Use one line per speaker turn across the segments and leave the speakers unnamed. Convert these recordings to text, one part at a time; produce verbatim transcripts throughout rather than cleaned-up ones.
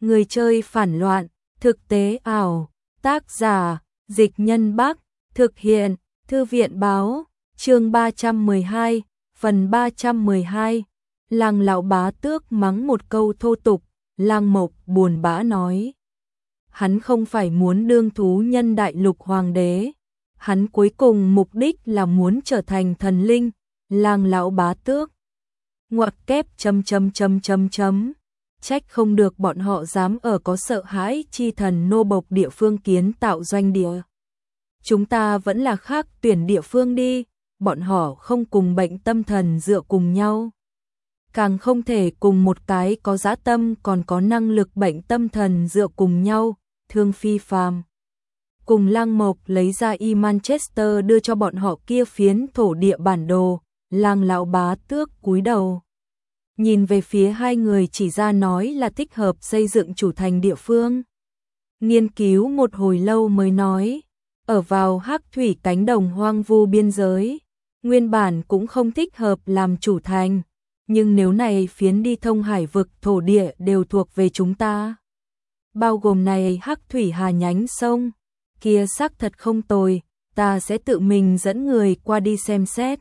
Người chơi phản loạn, thực tế ảo, tác giả, Dịch Nhân Bắc, thực hiện, Thư viện báo, chương ba trăm mười hai, phần ba trăm mười hai. Lăng lão bá tước mắng một câu thô tục, Lăng Mộc buồn bã nói. Hắn không phải muốn đương thú nhân đại lục hoàng đế, hắn cuối cùng mục đích là muốn trở thành thần linh, Lăng lão bá tước. Ngoặc kép chấm chấm chấm chấm chấm. Trách không được bọn họ dám ở có sợ hãi chi thần nô bộc địa phương kiến tạo doanh địa. Chúng ta vẫn là khác tuyển địa phương đi, bọn họ không cùng bệnh tâm thần dựa cùng nhau. Càng không thể cùng một cái có dã tâm còn có năng lực bệnh tâm thần dựa cùng nhau, Thương Phi phàm. Cùng Lăng Mộc lấy ra y Manchester đưa cho bọn họ kia phiến thổ địa bản đồ, Lăng lão bá tước cúi đầu. Nhìn về phía hai người chỉ ra nói là thích hợp xây dựng chủ thành địa phương. Nghiên cứu một hồi lâu mới nói, ở vào hắc thủy cánh đồng hoang vu biên giới, nguyên bản cũng không thích hợp làm chủ thành, nhưng nếu này phiến đi thông hải vực thổ địa đều thuộc về chúng ta. Bao gồm này hắc thủy hà nhánh sông, kia xác thật không tồi, ta sẽ tự mình dẫn người qua đi xem xét.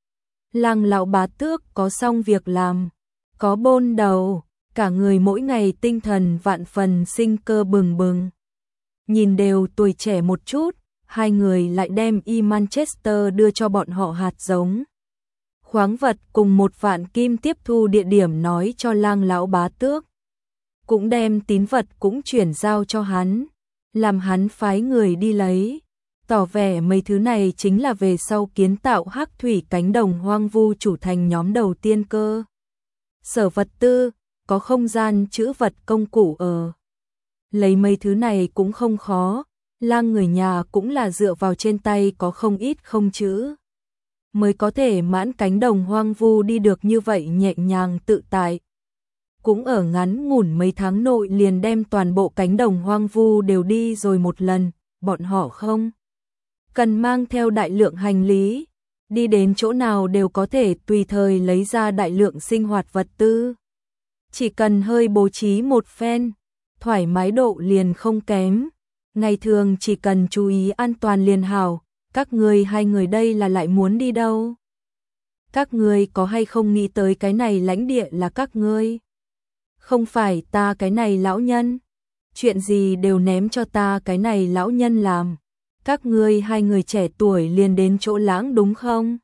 Lăng lão bá tước có xong việc làm, có bôn đầu, cả người mỗi ngày tinh thần vạn phần sinh cơ bừng bừng. Nhìn đều tuổi trẻ một chút, hai người lại đem y Manchester đưa cho bọn họ hạt giống. Khoáng vật cùng một vạn kim tiếp thu địa điểm nói cho Lăng lão bá tước. Cũng đem tín vật cũng chuyển giao cho hắn, làm hắn phái người đi lấy. Tỏ vẻ mấy thứ này chính là về sau kiến tạo hắc thủy cánh đồng hoang vu chủ thành nhóm đầu tiên cơ. Sở vật tư, có không gian trữ vật công cụ ở. Lấy mấy thứ này cũng không khó, Lăng người nhà cũng là dựa vào trên tay có không ít không chữ. Mới có thể mãn cánh đồng hoang vu đi được như vậy nhẹ nhàng tự tại. Cũng ở ngắn ngủn mấy tháng nội liền đem toàn bộ cánh đồng hoang vu đều đi rồi một lần, bọn họ không cần mang theo đại lượng hành lý, đi đến chỗ nào đều có thể tùy thời lấy ra đại lượng sinh hoạt vật tư. Chỉ cần hơi bố trí một phen, thoải mái độ liền không kém. Ngày thường chỉ cần chú ý an toàn liền hảo, các người hai người đây là lại muốn đi đâu? Các ngươi có hay không nghĩ tới cái này lãnh địa là các ngươi? Không phải ta cái này lão nhân, chuyện gì đều ném cho ta cái này lão nhân làm. Các ngươi hai người trẻ tuổi liền đến chỗ lãng đúng không?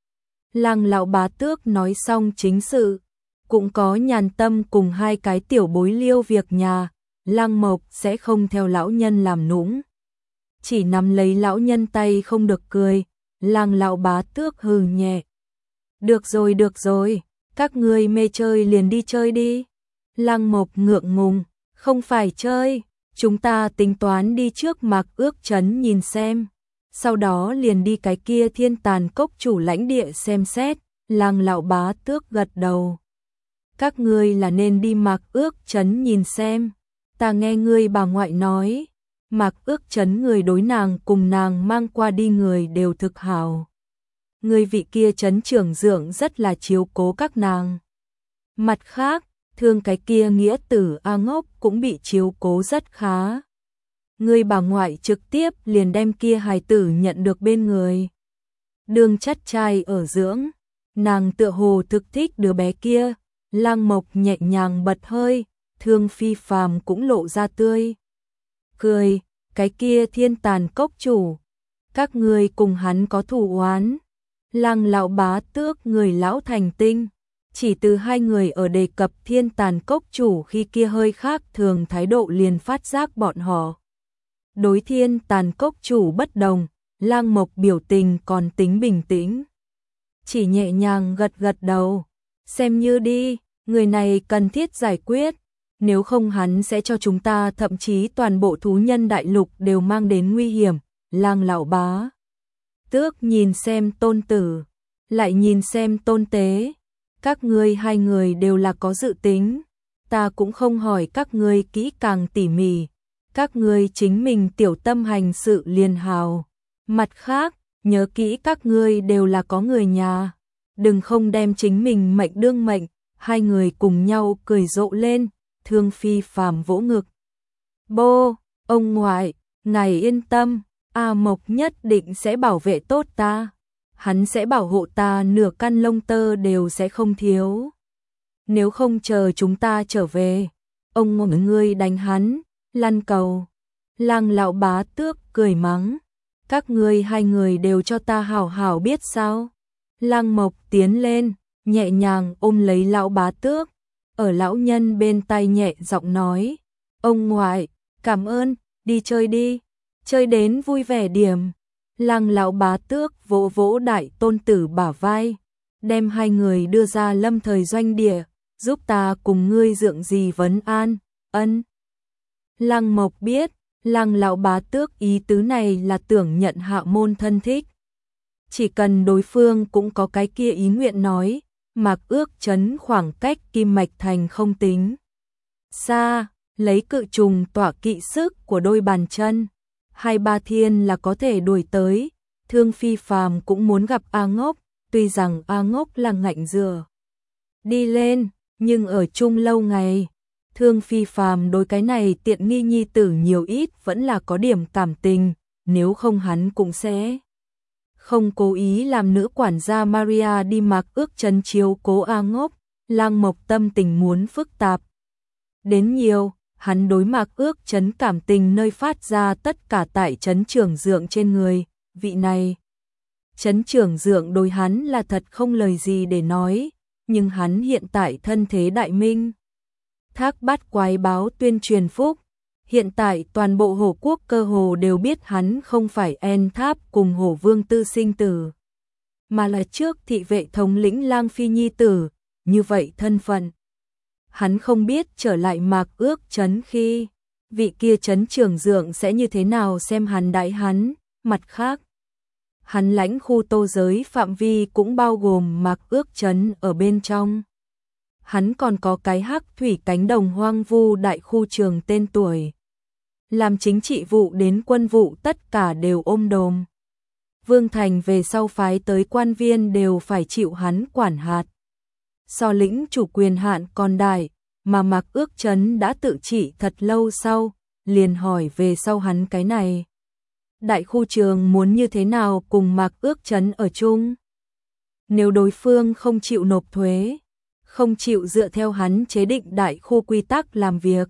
Lăng lão bá tước nói xong chính sự, cũng có nhàn tâm cùng hai cái tiểu bối liêu việc nhà, Lăng Mộc sẽ không theo lão nhân làm nũng. Chỉ nắm lấy lão nhân tay không được cười, Lăng lão bá tước hừ nhẹ. Được rồi được rồi, các ngươi mê chơi liền đi chơi đi. Lăng Mộc ngượng ngùng, không phải chơi, chúng ta tính toán đi trước Mạc Ước Trấn nhìn xem, sau đó liền đi cái kia Thiên Tàn Cốc chủ lãnh địa xem xét. Lăng lão bá tước gật đầu. Các ngươi là nên đi Mạc Ước Trấn nhìn xem, ta nghe ngươi bà ngoại nói, Mạc Ước Trấn người đối nàng cùng nàng mang qua đi người đều thực hảo. Người vị kia trấn trưởng dưỡng rất là chiếu cố các nàng. Mặt khác, thương cái kia nghĩa tử A Ngốc cũng bị chiếu cố rất khá. Người bà ngoại trực tiếp liền đem kia hài tử nhận được bên người. Đường chắt trai ở dưỡng, nàng tựa hồ thực thích đứa bé kia. Lăng Mộc nhẹ nhàng bật hơi, Thương Phi phàm cũng lộ ra tươi cười, cái kia Thiên Tàn Cốc chủ, các ngươi cùng hắn có thù oán. Lăng lão bá tước người lão thành tinh, chỉ từ hai người ở đề cập Thiên Tàn Cốc chủ khi kia hơi khác thường thái độ liền phát giác bọn họ. Đối Thiên Tàn Cốc chủ bất đồng, Lăng Mộc biểu tình còn tính bình tĩnh. Chỉ nhẹ nhàng gật gật đầu, xem như đi, người này cần thiết giải quyết, nếu không hắn sẽ cho chúng ta thậm chí toàn bộ thú nhân đại lục đều mang đến nguy hiểm. Lăng lão bá tước nhìn xem tôn tử, lại nhìn xem tôn tế, các ngươi hai người đều là có dự tính, ta cũng không hỏi các ngươi kỹ càng tỉ mỉ, các ngươi chính mình tiểu tâm hành sự liền hào. Mặt khác, nhớ kỹ các ngươi đều là có người nhà, đừng không đem chính mình mệnh đương mệnh. Hai người cùng nhau cười rộ lên, Thương Phi Phàm vỗ ngực. Bô, ông ngoại, ngài yên tâm, A Mộc nhất định sẽ bảo vệ tốt ta. Hắn sẽ bảo hộ ta, nửa căn lông tơ đều sẽ không thiếu. Nếu không chờ chúng ta trở về, ông ngồi ngươi đánh hắn, lăn cầu. Lăng lão bá tước cười mắng. Các ngươi hai người đều cho ta hảo hảo biết sao. Lăng Mộc tiến lên, nhẹ nhàng ôm lấy lão bá tước. Ở lão nhân bên tai nhẹ giọng nói. Ông ngoại, cảm ơn, đi chơi đi. Chơi đến vui vẻ điểm. Lăng lão bá tước vỗ vỗ đại tôn tử bả vai. Đem hai người đưa ra lâm thời doanh địa. Giúp ta cùng ngươi dượng gì vấn an, ân. Lăng Mộc biết, Lăng lão bá tước ý tứ này là tưởng nhận Hạ Môn thân thích. Chỉ cần đối phương cũng có cái kia ý nguyện nói, Mạc Ước Trấn khoảng cách Kim Mạch Thành không tính xa, lấy cự trùng tỏa kỵ sức của đôi bàn chân, hai ba thiên là có thể đuổi tới. Thương Phi Phàm cũng muốn gặp A Ngốc, tuy rằng A Ngốc là ngạnh dừa đi lên, nhưng ở chung lâu ngày, Thương Phi Phàm đối cái này tiện nghi nhi tử nhiều ít vẫn là có điểm cảm tình, nếu không hắn cũng sẽ không cố ý làm nữ quản gia Maria đi Mạc Ước Trấn chiếu cố A Ngốc. Lăng Mộc tâm tình muốn phức tạp đến nhiều, hắn đối Mạc Ước Trấn cảm tình nơi phát ra tất cả tại trấn trưởng dượng trên người, vị này. Trấn trưởng dượng đối hắn là thật không lời gì để nói, nhưng hắn hiện tại thân thế đại minh. Thác Bát Quái báo tuyên truyền phúc, hiện tại toàn bộ Hổ quốc cơ hồ đều biết hắn không phải En Tháp cùng Hổ Vương tư sinh tử, mà là trước thị vệ thống lĩnh Lang Phi nhi tử, như vậy thân phận. Hắn không biết trở lại Mạc Ước Trấn khi, vị kia trấn trưởng dượng sẽ như thế nào xem hắn đãi hắn, mặt khác. Hắn lãnh khu tô giới phạm vi cũng bao gồm Mạc Ước Trấn ở bên trong. Hắn còn có cái Hắc Thủy cánh đồng hoang vu đại khu trường tên tuổi. Làm chính trị vụ đến quân vụ tất cả đều ôm đồm. Vương Thành về sau phái tới quan viên đều phải chịu hắn quản hạt. So lĩnh chủ quyền hạn còn đại, mà Mạc Ước Trấn đã tự trị thật lâu sau, liền hỏi về sau hắn cái này. Đại khu trường muốn như thế nào cùng Mạc Ước Trấn ở chung? Nếu đối phương không chịu nộp thuế, không chịu dựa theo hắn chế định đại khu quy tắc làm việc,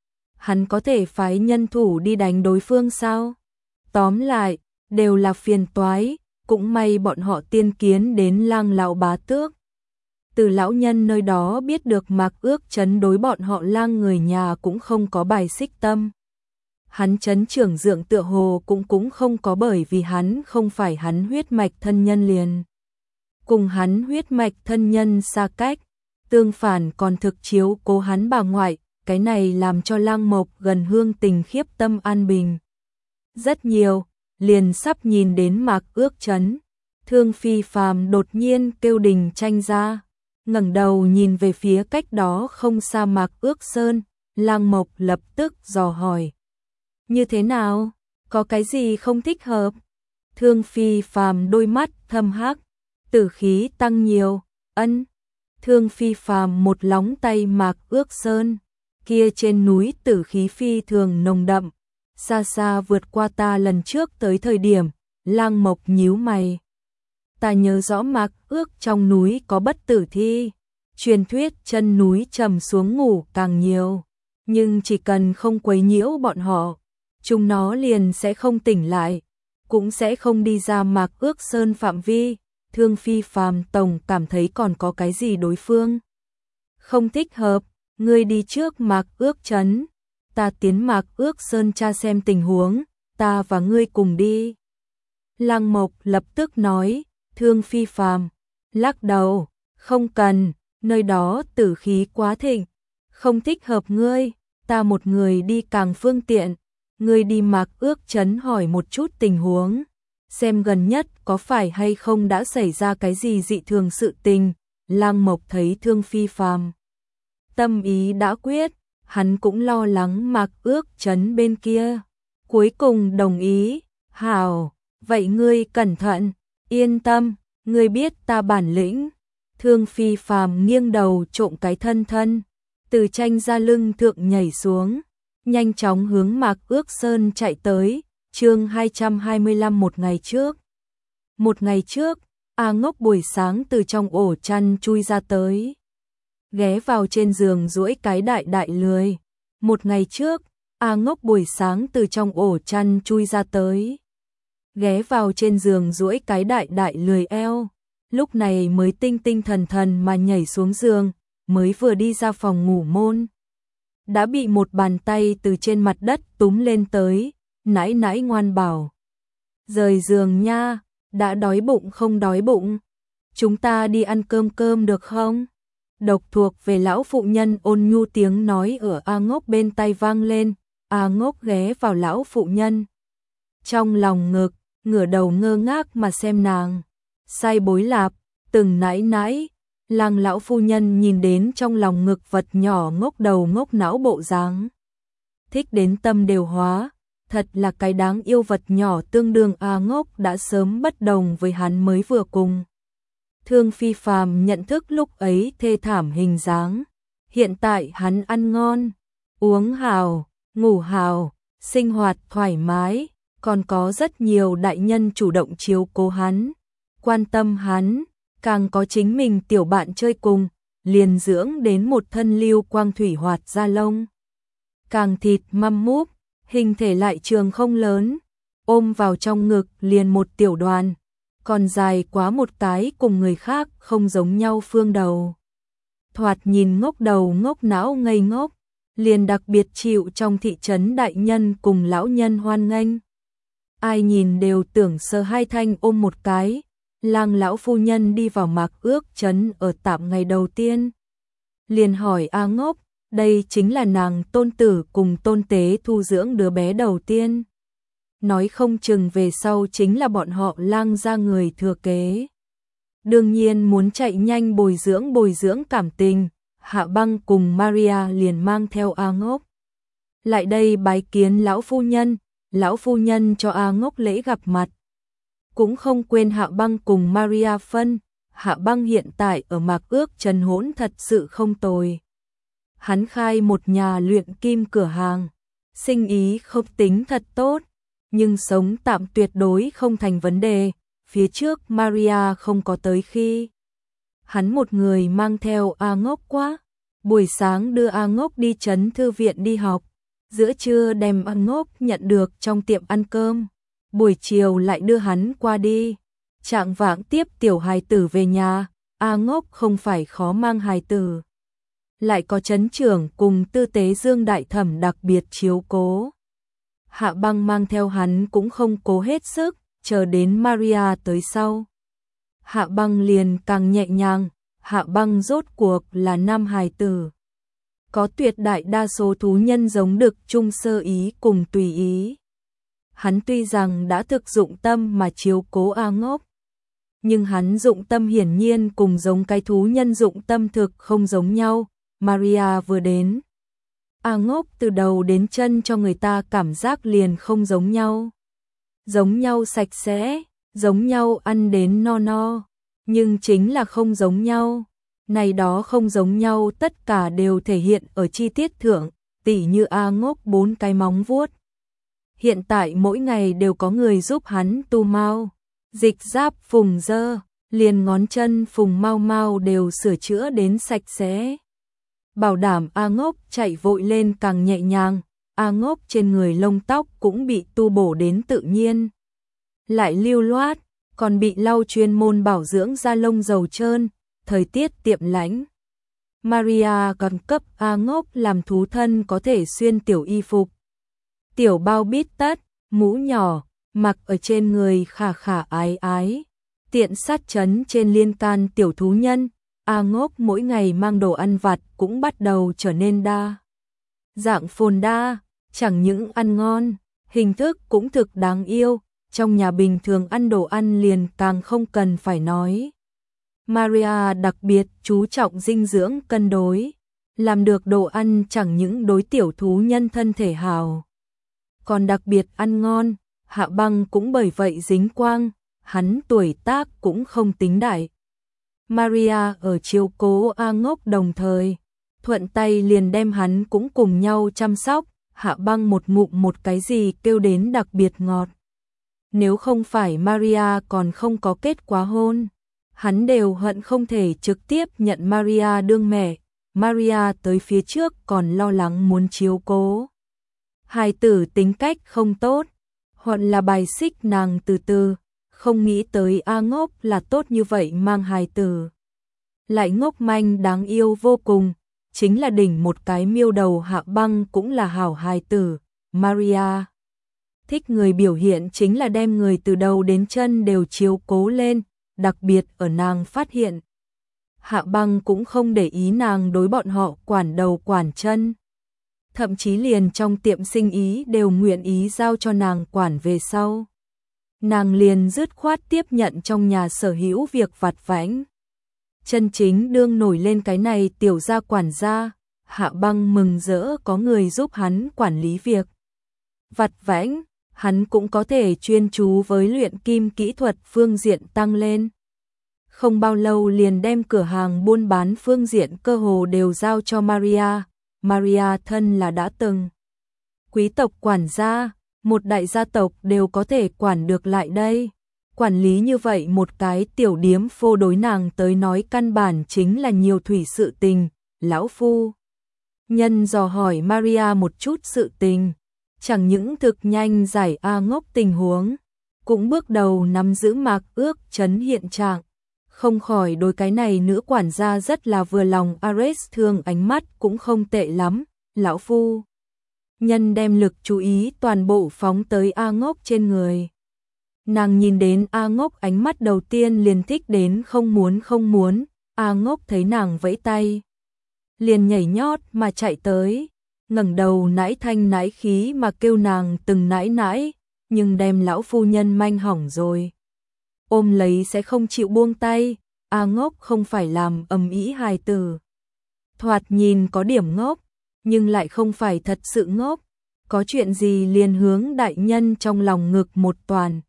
hắn có thể phái nhân thủ đi đánh đối phương sao? Tóm lại, đều là phiền toái, cũng may bọn họ tiên kiến đến Lăng lão bá tước. Từ lão nhân nơi đó biết được Mạc Ước Trấn đối bọn họ Lang người nhà cũng không có bài xích tâm. Hắn trấn trưởng dượng tựa hồ cũng cũng không có, bởi vì hắn không phải hắn huyết mạch thân nhân liền. Cùng hắn huyết mạch thân nhân xa cách, tương phản còn thực chiếu cố hắn bà ngoại, cái này làm cho Lăng Mộc gần hương tình khiếp tâm an bình. Rất nhiều, liền sắp nhìn đến Mạc Ước Trấn, Thương Phi Phàm đột nhiên kêu đình tranh ra, ngẩng đầu nhìn về phía cách đó không xa Mạc Ước Sơn, Lăng Mộc lập tức dò hỏi. Như thế nào? Có cái gì không thích hợp? Thương Phi Phàm đôi mắt thâm hắc, tử khí tăng nhiều, ân. Thương Phi Phàm một lóng tay Mạc Ước Sơn, kia trên núi tử khí phi thường nồng đậm, xa xa vượt qua ta lần trước tới thời điểm. Lăng Mộc nhíu mày. Ta nhớ rõ Mạc Ước trong núi có bất tử thi, truyền thuyết chân núi trầm xuống ngủ càng nhiều, nhưng chỉ cần không quấy nhiễu bọn họ, chúng nó liền sẽ không tỉnh lại, cũng sẽ không đi ra Mạc Ước Sơn phạm vi. Thương Phi Phàm tổng cảm thấy còn có cái gì đối phương không thích hợp, ngươi đi trước Mạc Ước Trấn, ta tiến Mạc Ước Sơn tra xem tình huống, ta và ngươi cùng đi. Lăng Mộc lập tức nói. Thương Phi Phàm lắc đầu, không cần, nơi đó tử khí quá thịnh, không thích hợp ngươi, ta một người đi càng phương tiện, ngươi đi Mạc Ước Trấn hỏi một chút tình huống, xem gần nhất có phải hay không đã xảy ra cái gì dị thường sự tình. Lăng Mộc thấy Thương Phi Phàm tâm ý đã quyết, hắn cũng lo lắng Mạc Ước Trấn bên kia, cuối cùng đồng ý. Hảo, vậy ngươi cẩn thận, yên tâm, ngươi biết ta bản lĩnh. Thương Phi Phàm nghiêng đầu trộm cái thân thân, từ tranh ra lưng thượng nhảy xuống, nhanh chóng hướng Mạc Ước Sơn chạy tới. Chương hai trăm hai mươi lăm một ngày trước. Một ngày trước, A Ngốc buổi sáng từ trong ổ chăn chui ra tới, ghé vào trên giường duỗi cái đại đại lười. Một ngày trước, A Ngốc buổi sáng từ trong ổ chăn chui ra tới, ghé vào trên giường duỗi cái đại đại lười eo, lúc này mới tinh tinh thần thần mà nhảy xuống giường, mới vừa đi ra phòng ngủ môn, đã bị một bàn tay từ trên mặt đất túm lên tới, nãi nãi ngoan bảo. Rời giường nha, đã đói bụng không đói bụng? Chúng ta đi ăn cơm cơm được không? Độc thuộc về lão phụ nhân ôn nhu tiếng nói ở A Ngốc bên tai vang lên. A Ngốc ghé vào lão phụ nhân trong lòng ngực, ngửa đầu ngơ ngác mà xem nàng. Sai bối lạp, từng nãi nãi. Làng lão phu nhân nhìn đến trong lòng ngực vật nhỏ ngốc đầu ngốc não bộ dáng, thích đến tâm đều hóa, thật là cái đáng yêu vật nhỏ tương đương. A Ngốc đã sớm bất đồng với hắn mới vừa cùng Thương Phi Phàm nhận thức lúc ấy thê thảm hình dáng. Hiện tại hắn ăn ngon, uống hào, ngủ hào, sinh hoạt thoải mái, còn có rất nhiều đại nhân chủ động chiếu cố hắn, quan tâm hắn, càng có chính mình tiểu bạn chơi cùng, liền dưỡng đến một thân lưu quang thủy hoạt da lông. Càng thịt măm múp, hình thể lại trường không lớn, ôm vào trong ngực liền một tiểu đoàn, còn dài quá một cái cùng người khác không giống nhau phương đầu. Thoạt nhìn ngốc đầu ngốc não ngây ngốc, liền đặc biệt chịu trong thị trấn đại nhân cùng lão nhân hoan nghênh. Ai nhìn đều tưởng sờ hai thanh ôm một cái. Làng lão phu nhân đi vào Mạc Ước trấn ở tạm ngày đầu tiên, liền hỏi A Ngốc, đây chính là nàng tôn tử cùng tôn tế thu dưỡng đứa bé đầu tiên. Nói không chừng về sau chính là bọn họ Lang gia người thừa kế. Đương nhiên muốn chạy nhanh bồi dưỡng bồi dưỡng cảm tình, Hạ Băng cùng Maria liền mang theo A Ngốc lại đây bái kiến lão phu nhân. Lão phu nhân cho A Ngốc lễ gặp mặt, cũng không quên Hạ Băng cùng Maria phân. Hạ Băng hiện tại ở Mạc Ước trấn hỗn thật sự không tồi. Hắn khai một nhà luyện kim cửa hàng, sinh ý không tính thật tốt, nhưng sống tạm tuyệt đối không thành vấn đề. Phía trước Maria không có tới khi hắn một người mang theo A Ngốc quá, buổi sáng đưa A Ngốc đi trấn thư viện đi học, giữa trưa đem A Ngốc nhận được trong tiệm ăn cơm, buổi chiều lại đưa hắn qua đi. Trạng vạng tiếp tiểu hài tử về nhà. A Ngốc không phải khó mang hài tử, lại có trấn trưởng cùng tư tế Dương đại thẩm đặc biệt chiếu cố. Hạ Băng mang theo hắn cũng không cố hết sức, chờ đến Maria tới sau, Hạ Băng liền càng nhẹ nhàng. Hạ Băng rốt cuộc là nam hài tử, có tuyệt đại đa số thú nhân giống đực chung sơ ý cùng tùy ý. Hắn tuy rằng đã thực dụng tâm mà chiếu cố A Ngốc, nhưng hắn dụng tâm hiển nhiên cùng giống cái thú nhân dụng tâm thực không giống nhau. Maria vừa đến, A Ngốc từ đầu đến chân cho người ta cảm giác liền không giống nhau. Giống nhau sạch sẽ, giống nhau ăn đến no no, nhưng chính là không giống nhau. Này đó không giống nhau tất cả đều thể hiện ở chi tiết thượng, tỉ như A Ngốc bốn cái móng vuốt. Hiện tại mỗi ngày đều có người giúp hắn tu mau, dịch giáp phùng dơ, liền ngón chân phùng mau mau đều sửa chữa đến sạch sẽ. Bảo đảm A Ngốc chạy vội lên càng nhẹ nhàng. A Ngốc trên người lông tóc cũng bị tu bổ đến tự nhiên, lại lưu loát, còn bị lau chuyên môn bảo dưỡng da lông dầu trơn. Thời tiết tiệm lạnh, Maria còn cấp A Ngốc làm thú thân có thể xuyên tiểu y phục, tiểu bao bít tất, mũ nhỏ, mặc ở trên người khả khả ái ái, tiện sát chấn trên liên can tiểu thú nhân. A Ngốc mỗi ngày mang đồ ăn vặt cũng bắt đầu trở nên đa dạng phồn đa, chẳng những ăn ngon, hình thức cũng thực đáng yêu. Trong nhà bình thường ăn đồ ăn liền càng không cần phải nói. Maria đặc biệt chú trọng dinh dưỡng cân đối, làm được đồ ăn chẳng những đối tiểu thú nhân thân thể hào, còn đặc biệt ăn ngon. Hạ Băng cũng bởi vậy dính quang, hắn tuổi tác cũng không tính đại. Maria ở chiếu cố A Ngốc đồng thời, thuận tay liền đem hắn cũng cùng nhau chăm sóc, Hạ Băng một ngụm một cái gì kêu đến đặc biệt ngọt. Nếu không phải Maria còn không có kết quả hôn, hắn đều hận không thể trực tiếp nhận Maria đương mẹ. Maria tới phía trước còn lo lắng muốn chiếu cố. Hài tử tính cách không tốt, hoặc là bài xích nàng từ từ, không nghĩ tới A Ngốc là tốt như vậy mang hài tử. Lại ngốc manh đáng yêu vô cùng, chính là đỉnh một cái miêu đầu. Hạ Băng cũng là hảo hài tử. Maria thích người biểu hiện chính là đem người từ đầu đến chân đều chiếu cố lên, đặc biệt ở nàng phát hiện. Hạ Băng cũng không để ý nàng đối bọn họ quản đầu quản chân. Thậm chí liền trong tiệm sinh ý đều nguyện ý giao cho nàng quản về sau. Nàng liền dứt khoát tiếp nhận trong nhà sở hữu việc vặt vãnh. Chân chính đương nổi lên cái này tiểu gia quản gia, Hạ Băng mừng rỡ có người giúp hắn quản lý việc vặt vãnh, hắn cũng có thể chuyên chú với luyện kim kỹ thuật phương diện tăng lên. Không bao lâu liền đem cửa hàng buôn bán phương diện cơ hồ đều giao cho Maria. Maria thân là đã từng quý tộc quản gia, một đại gia tộc đều có thể quản được lại đây. Quản lý như vậy một cái tiểu điếm phô đối nàng tới nói căn bản chính là nhiều thủy sự tình. Lão phu nhân dò hỏi Maria một chút sự tình, chẳng những thực nhanh giải A Ngốc tình huống, cũng bước đầu nắm giữ Mạc Ước Trấn hiện trạng. Không khỏi đối cái này nữ quản gia rất là vừa lòng. Ares thương ánh mắt cũng không tệ lắm. Lão phu nhân đem lực chú ý toàn bộ phóng tới A Ngốc trên người. Nàng nhìn đến A Ngốc ánh mắt đầu tiên liền thích đến không muốn không muốn. A Ngốc thấy nàng vẫy tay, liền nhảy nhót mà chạy tới, ngẩng đầu nãi thanh nãi khí mà kêu nàng từng nãi nãi, nhưng đem lão phu nhân manh hỏng rồi. Ôm lấy sẽ không chịu buông tay. A Ngốc không phải làm ầm ĩ hài tử. Thoạt nhìn có điểm ngốc, nhưng lại không phải thật sự ngốc. Có chuyện gì liền hướng đại nhân trong lòng ngực một toàn.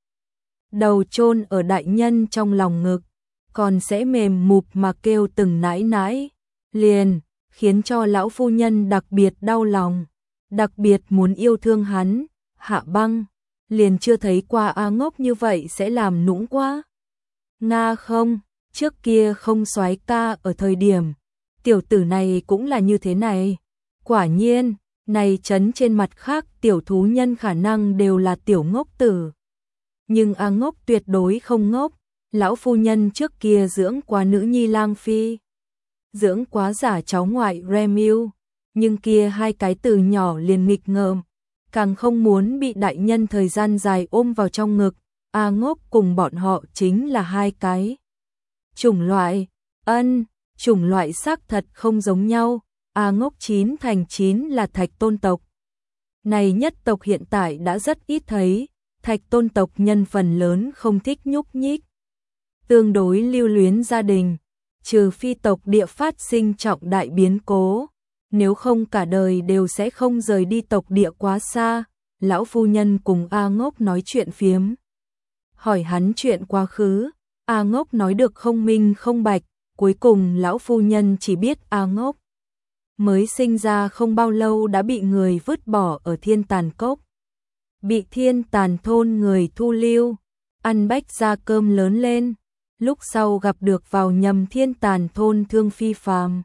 Đầu chôn ở đại nhân trong lòng ngực, còn sẽ mềm mụp mà kêu từng nãi nãi. Liền, khiến cho lão phu nhân đặc biệt đau lòng, đặc biệt muốn yêu thương hắn. Hạ Băng liền chưa thấy qua A Ngốc như vậy sẽ làm nũng quá. Nga không, trước kia không soái ca ở thời điểm, tiểu tử này cũng là như thế này. Quả nhiên, này trấn trên mặt khác tiểu thú nhân khả năng đều là tiểu ngốc tử. Nhưng A Ngốc tuyệt đối không ngốc, lão phu nhân trước kia dưỡng quá nữ nhi lang phi, dưỡng quá giả cháu ngoại Remiu, nhưng kia hai cái từ nhỏ liền nghịch ngợm, càng không muốn bị đại nhân thời gian dài ôm vào trong ngực. A Ngốc cùng bọn họ chính là hai cái chủng loại. Ân, chủng loại xác thật không giống nhau. A Ngốc chín thành chín là Thạch Tôn tộc. Này nhất tộc hiện tại đã rất ít thấy, Thạch Tôn tộc nhân phần lớn không thích nhúc nhích, tương đối lưu luyến gia đình, trừ phi tộc địa phát sinh trọng đại biến cố, nếu không cả đời đều sẽ không rời đi tộc địa quá xa. Lão phu nhân cùng A Ngốc nói chuyện phiếm, hỏi hắn chuyện quá khứ. A Ngốc nói được không minh không bạch, cuối cùng lão phu nhân chỉ biết A Ngốc mới sinh ra không bao lâu đã bị người vứt bỏ ở Thiên Tàn Cốc, bị Thiên Tàn thôn người thu lưu, ăn bách ra cơm lớn lên, lúc sau gặp được vào nhầm Thiên Tàn thôn Thương Phi Phàm,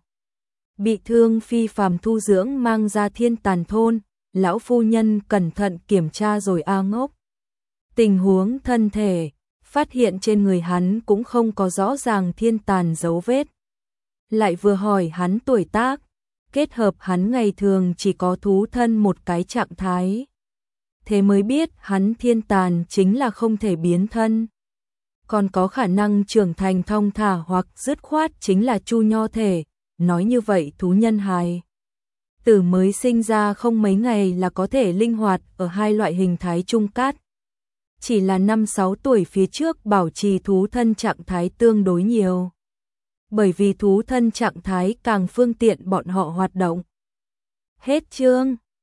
bị Thương Phi Phàm thu dưỡng mang ra Thiên Tàn thôn. Lão phu nhân cẩn thận kiểm tra rồi A Ngốc tình huống thân thể, phát hiện trên người hắn cũng không có rõ ràng thiên tàn dấu vết. Lại vừa hỏi hắn tuổi tác, kết hợp hắn ngày thường chỉ có thú thân một cái trạng thái. Thế mới biết hắn thiên tàn chính là không thể biến thân. Còn có khả năng trưởng thành thong thả hoặc dứt khoát chính là chu nho thể. Nói như vậy thú nhân hài tử mới sinh ra không mấy ngày là có thể linh hoạt ở hai loại hình thái chung cát. Chỉ là năm sáu tuổi phía trước bảo trì thú thân trạng thái tương đối nhiều. Bởi vì thú thân trạng thái càng phương tiện bọn họ hoạt động. Hết chương.